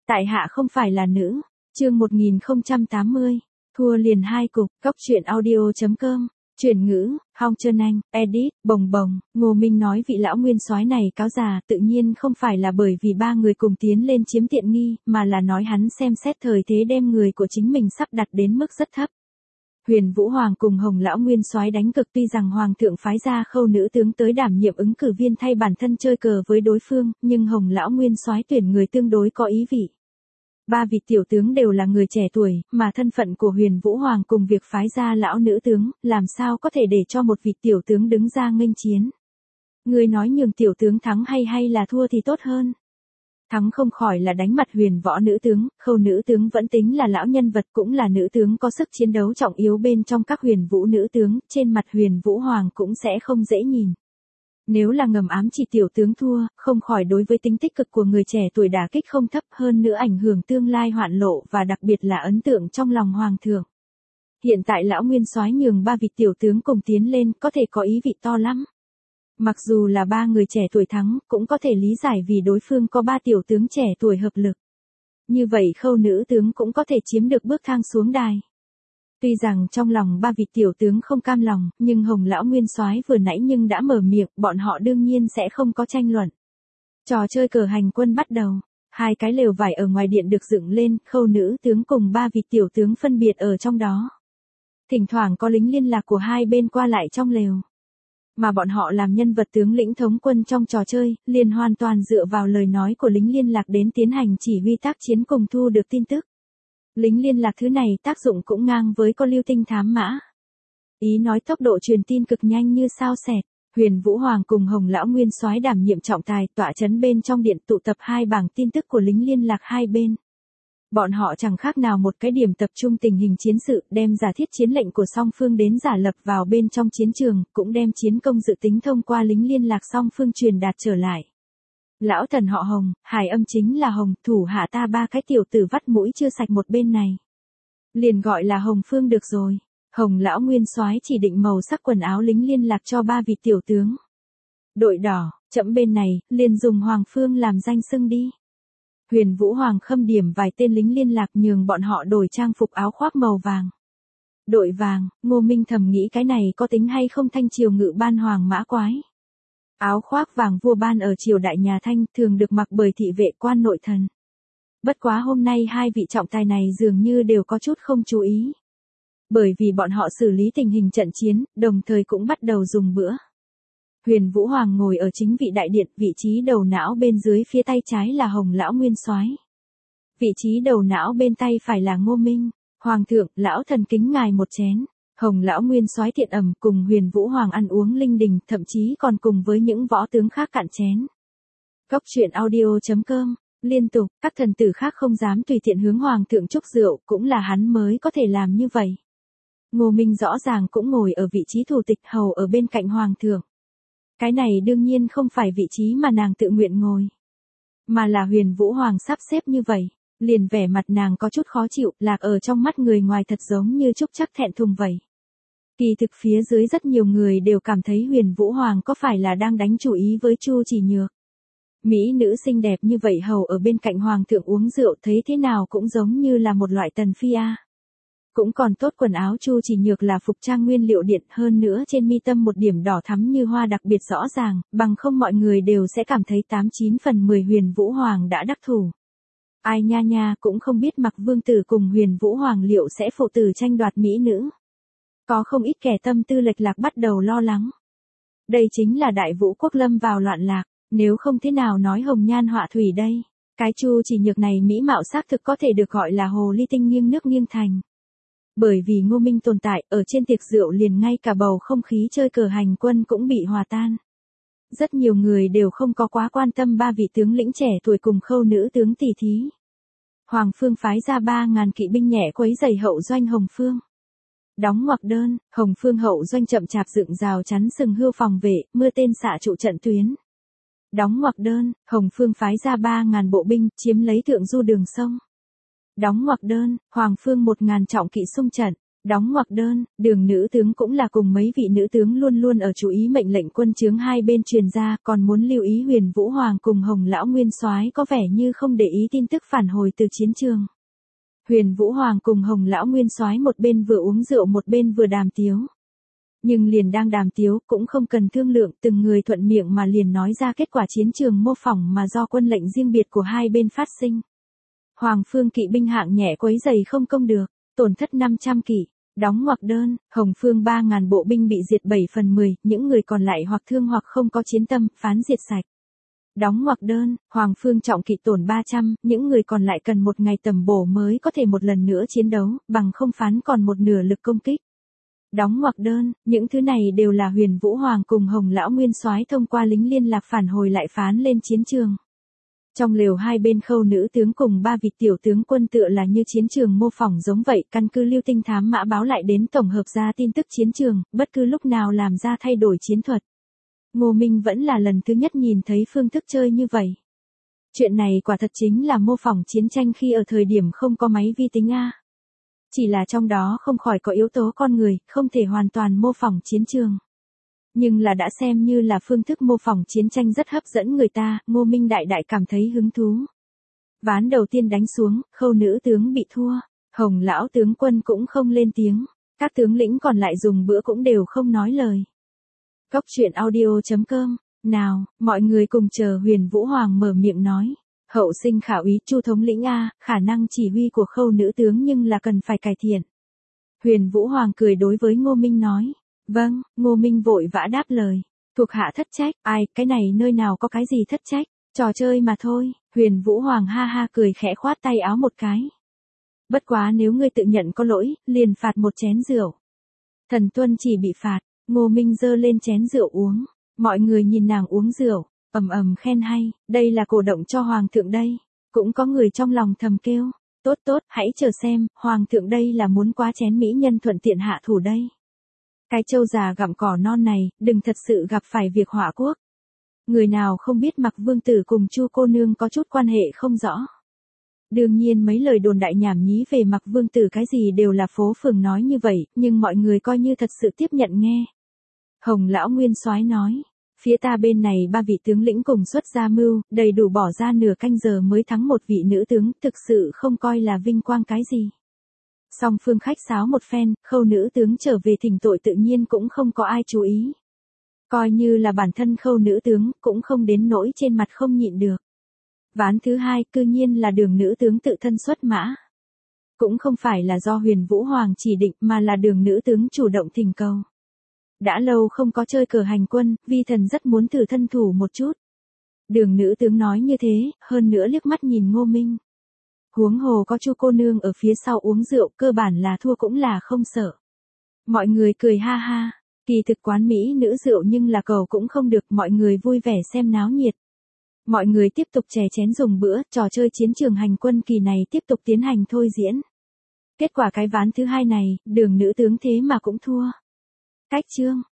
Tại hạ không phải là nữ. Chương 1080. Thua liền 2 cục. Cóc truyện audio.com. Chuyển ngữ, Hong Trân Anh, edit, bồng bồng. Ngô Minh nói vị lão nguyên soái này cáo già, tự nhiên không phải là bởi vì ba người cùng tiến lên chiếm tiện nghi, mà là nói hắn xem xét thời thế đem người của chính mình sắp đặt đến mức rất thấp. Huyền Vũ Hoàng cùng Hồng lão nguyên soái đánh cực, tuy rằng hoàng thượng phái ra Khâu nữ tướng tới đảm nhiệm ứng cử viên thay bản thân chơi cờ với đối phương, nhưng Hồng lão nguyên soái tuyển người tương đối có ý vị. Ba vị tiểu tướng đều là người trẻ tuổi, mà thân phận của Huyền Vũ Hoàng cùng việc phái ra lão nữ tướng, làm sao có thể để cho một vị tiểu tướng đứng ra nghênh chiến. Người nói nhường tiểu tướng thắng hay là thua thì tốt hơn. Thắng không khỏi là đánh mặt Huyền Võ nữ tướng, Khâu nữ tướng vẫn tính là lão nhân vật, cũng là nữ tướng có sức chiến đấu trọng yếu bên trong các Huyền Vũ nữ tướng, trên mặt Huyền Vũ Hoàng cũng sẽ không dễ nhìn. Nếu là ngầm ám chỉ tiểu tướng thua, không khỏi đối với tính tích cực của người trẻ tuổi đả kích không thấp, hơn nữa ảnh hưởng tương lai hoạn lộ và đặc biệt là ấn tượng trong lòng hoàng thượng. Hiện tại lão nguyên soái nhường ba vị tiểu tướng cùng tiến lên, có thể có ý vị to lắm. Mặc dù là ba người trẻ tuổi thắng, cũng có thể lý giải vì đối phương có ba tiểu tướng trẻ tuổi hợp lực. Như vậy Khâu nữ tướng cũng có thể chiếm được bước thang xuống đài. Tuy rằng trong lòng ba vị tiểu tướng không cam lòng, nhưng Hồng lão nguyên soái vừa nãy nhưng đã mở miệng, bọn họ đương nhiên sẽ không có tranh luận. Trò chơi cờ hành quân bắt đầu. Hai cái lều vải ở ngoài điện được dựng lên, Khâu nữ tướng cùng ba vị tiểu tướng phân biệt ở trong đó. Thỉnh thoảng có lính liên lạc của hai bên qua lại trong lều. Mà bọn họ làm nhân vật tướng lĩnh thống quân trong trò chơi, liền hoàn toàn dựa vào lời nói của lính liên lạc đến tiến hành chỉ huy tác chiến cùng thu được tin tức. Lính liên lạc thứ này tác dụng cũng ngang với con lưu tinh thám mã. Ý nói tốc độ truyền tin cực nhanh như sao xẹt. Huyền Vũ Hoàng cùng Hồng lão nguyên soái đảm nhiệm trọng tài, tọa chấn bên trong điện tụ tập hai bảng tin tức của lính liên lạc hai bên. Bọn họ chẳng khác nào một cái điểm tập trung tình hình chiến sự, đem giả thiết chiến lệnh của song phương đến giả lập vào bên trong chiến trường, cũng đem chiến công dự tính thông qua lính liên lạc song phương truyền đạt trở lại. Lão thần họ Hồng, hài âm chính là Hồng, thủ hạ ta ba cái tiểu tử vắt mũi chưa sạch một bên này. Liền gọi là Hồng Phương được rồi. Hồng lão nguyên soái chỉ định màu sắc quần áo lính liên lạc cho ba vị tiểu tướng. Đội đỏ, chậm bên này, liền dùng Hoàng Phương làm danh xưng đi. Huyền Vũ Hoàng khâm điểm vài tên lính liên lạc nhường bọn họ đổi trang phục áo khoác màu vàng. Đội vàng, Ngô Minh thầm nghĩ cái này có tính hay không thanh triều ngự ban hoàng mã quái. Áo khoác vàng vua ban ở triều đại nhà Thanh thường được mặc bởi thị vệ quan nội thần. Bất quá hôm nay hai vị trọng tài này dường như đều có chút không chú ý. Bởi vì bọn họ xử lý tình hình trận chiến, đồng thời cũng bắt đầu dùng bữa. Huyền Vũ Hoàng ngồi ở chính vị đại điện, vị trí đầu não bên dưới phía tay trái là Hồng lão nguyên soái. Vị trí đầu não bên tay phải là Ngô Minh. Hoàng thượng, lão thần kính ngài một chén. Hồng lão nguyên soái thiện ẩm cùng Huyền Vũ Hoàng ăn uống linh đình, thậm chí còn cùng với những võ tướng khác cạn chén. Cóc truyện audio.com. Liên tục, các thần tử khác không dám tùy tiện hướng hoàng thượng chúc rượu, cũng là hắn mới có thể làm như vậy. Ngô Minh rõ ràng cũng ngồi ở vị trí thủ tịch hầu ở bên cạnh hoàng thượng. Cái này đương nhiên không phải vị trí mà nàng tự nguyện ngồi, mà là Huyền Vũ Hoàng sắp xếp như vậy. Liền vẻ mặt nàng có chút khó chịu, lạc ở trong mắt người ngoài thật giống như trúc chắc thẹn thùng vậy. Kỳ thực phía dưới rất nhiều người đều cảm thấy Huyền Vũ Hoàng có phải là đang đánh chủ ý với Chu Chỉ Nhược. Mỹ nữ xinh đẹp như vậy hầu ở bên cạnh hoàng thượng uống rượu, thấy thế nào cũng giống như là một loại tần phi a. Cũng còn tốt quần áo Chu Chỉ Nhược là phục trang nguyên liệu điện, hơn nữa trên mi tâm một điểm đỏ thắm như hoa đặc biệt rõ ràng, bằng không mọi người đều sẽ cảm thấy 89 phần 10 Huyền Vũ Hoàng đã đắc thủ. Ai nha nha, cũng không biết Mặc Vương tử cùng Huyền Vũ Hoàng liệu sẽ phụ tử tranh đoạt mỹ nữ. Có không ít kẻ tâm tư lệch lạc bắt đầu lo lắng. Đây chính là Đại Vũ quốc lâm vào loạn lạc, nếu không thế nào nói hồng nhan họa thủy đây. Cái Chu Chỉ Nhược này mỹ mạo xác thực có thể được gọi là hồ ly tinh nghiêng nước nghiêng thành. Bởi vì Ngô Minh tồn tại, ở trên tiệc rượu liền ngay cả bầu không khí chơi cờ hành quân cũng bị hòa tan. Rất nhiều người đều không có quá quan tâm ba vị tướng lĩnh trẻ tuổi cùng Khâu nữ tướng tỷ thí. Hoàng Phương phái ra 3.000 kỵ binh nhẹ quấy rầy hậu doanh Hồng Phương. Đóng ngoặc đơn, Hồng Phương hậu doanh chậm chạp dựng rào chắn sừng hươu phòng vệ, mưa tên xạ trụ trận tuyến. Đóng ngoặc đơn, Hồng Phương phái ra 3.000 bộ binh, chiếm lấy thượng du đường sông. Đóng ngoặc đơn, Hoàng Phương 1.000 trọng kỵ xung trận. Đóng ngoặc đơn, Đường nữ tướng cũng là cùng mấy vị nữ tướng luôn luôn ở chú ý mệnh lệnh quân chướng hai bên truyền ra, còn muốn lưu ý Huyền Vũ Hoàng cùng Hồng lão nguyên soái có vẻ như không để ý tin tức phản hồi từ chiến trường. Huyền Vũ Hoàng cùng Hồng lão nguyên soái một bên vừa uống rượu một bên vừa đàm tiếu. Nhưng liền đang đàm tiếu cũng không cần thương lượng, từng người thuận miệng mà liền nói ra kết quả chiến trường mô phỏng mà do quân lệnh riêng biệt của hai bên phát sinh. Hoàng phương kỵ binh hạng nhẹ quấy dày không công được, tổn thất 500 kỵ. Đóng ngoặc đơn, Hồng phương 3.000 bộ binh bị diệt 7/10, những người còn lại hoặc thương hoặc không có chiến tâm, phán diệt sạch. Đóng ngoặc đơn, Hoàng phương trọng kỵ tổn 300, những người còn lại cần một ngày tầm bổ mới có thể một lần nữa chiến đấu, bằng không phán còn một nửa lực công kích. Đóng ngoặc đơn, những thứ này đều là Huyền Vũ Hoàng cùng Hồng lão nguyên soái thông qua lính liên lạc phản hồi lại phán lên chiến trường. Trong lều hai bên Khâu nữ tướng cùng 3 vị tiểu tướng quân tựa là như chiến trường mô phỏng giống vậy, căn cứ lưu tinh thám mã báo lại đến tổng hợp ra tin tức chiến trường, bất cứ lúc nào làm ra thay đổi chiến thuật. Ngô Minh vẫn là lần thứ nhất nhìn thấy phương thức chơi như vậy. Chuyện này quả thật chính là mô phỏng chiến tranh khi ở thời điểm không có máy vi tính A. Chỉ là trong đó không khỏi có yếu tố con người, không thể hoàn toàn mô phỏng chiến trường. Nhưng là đã xem như là phương thức mô phỏng chiến tranh rất hấp dẫn người ta, Ngô Minh đại đại cảm thấy hứng thú. Ván đầu tiên đánh xuống, Khâu nữ tướng bị thua, Hồng lão tướng quân cũng không lên tiếng, các tướng lĩnh còn lại dùng bữa cũng đều không nói lời. Cốc truyện audio.com, nào, mọi người cùng chờ Huyền Vũ Hoàng mở miệng nói. Hậu sinh khả úy Chu thống lĩnh A, khả năng chỉ huy của Khâu nữ tướng nhưng là cần phải cải thiện. Huyền Vũ Hoàng cười đối với Ngô Minh nói. Vâng, Ngô Minh vội vã đáp lời. Thuộc hạ thất trách, ai, cái này nơi nào có cái gì thất trách, trò chơi mà thôi. Huyền Vũ Hoàng ha ha cười khẽ khoát tay áo một cái. Bất quá nếu ngươi tự nhận có lỗi, liền phạt một chén rượu. Thần tuân chỉ bị phạt, Ngô Minh giơ lên chén rượu uống. Mọi người nhìn nàng uống rượu, ầm ầm khen hay, đây là cổ động cho Hoàng thượng đây. Cũng có người trong lòng thầm kêu, tốt tốt, hãy chờ xem, Hoàng thượng đây là muốn quá chén mỹ nhân thuận tiện hạ thủ đây. Cái trâu già gặm cỏ non này, đừng thật sự gặp phải việc họa quốc. Người nào không biết Mặc Vương tử cùng Chu cô nương có chút quan hệ không rõ. Đương nhiên mấy lời đồn đại nhảm nhí về Mặc Vương tử cái gì đều là phố phường nói như vậy, nhưng mọi người coi như thật sự tiếp nhận nghe. Hồng lão nguyên soái nói, phía ta bên này 3 vị tướng lĩnh cùng xuất ra mưu, đầy đủ bỏ ra nửa canh giờ mới thắng một vị nữ tướng, thực sự không coi là vinh quang cái gì. Song phương khách sáo một phen, Khâu nữ tướng trở về thỉnh tội tự nhiên cũng không có ai chú ý. Coi như là bản thân Khâu nữ tướng, cũng không đến nỗi trên mặt không nhịn được. Ván thứ hai, cư nhiên là Đường nữ tướng tự thân xuất mã. Cũng không phải là do Huyền Vũ Hoàng chỉ định mà là Đường nữ tướng chủ động thỉnh cầu. Đã lâu không có chơi cờ hành quân, vi thần rất muốn thử thân thủ một chút. Đường nữ tướng nói như thế, hơn nữa liếc mắt nhìn Ngô Minh. Huống hồ có Chu cô nương ở phía sau uống rượu, cơ bản là thua cũng là không sợ. Mọi người cười ha ha, kỳ thực quán mỹ nữ rượu nhưng là cầu cũng không được, mọi người vui vẻ xem náo nhiệt. Mọi người tiếp tục chè chén dùng bữa, trò chơi chiến trường hành quân kỳ này tiếp tục tiến hành thôi diễn. Kết quả cái ván thứ hai này, Đường nữ tướng thế mà cũng thua. Cách chương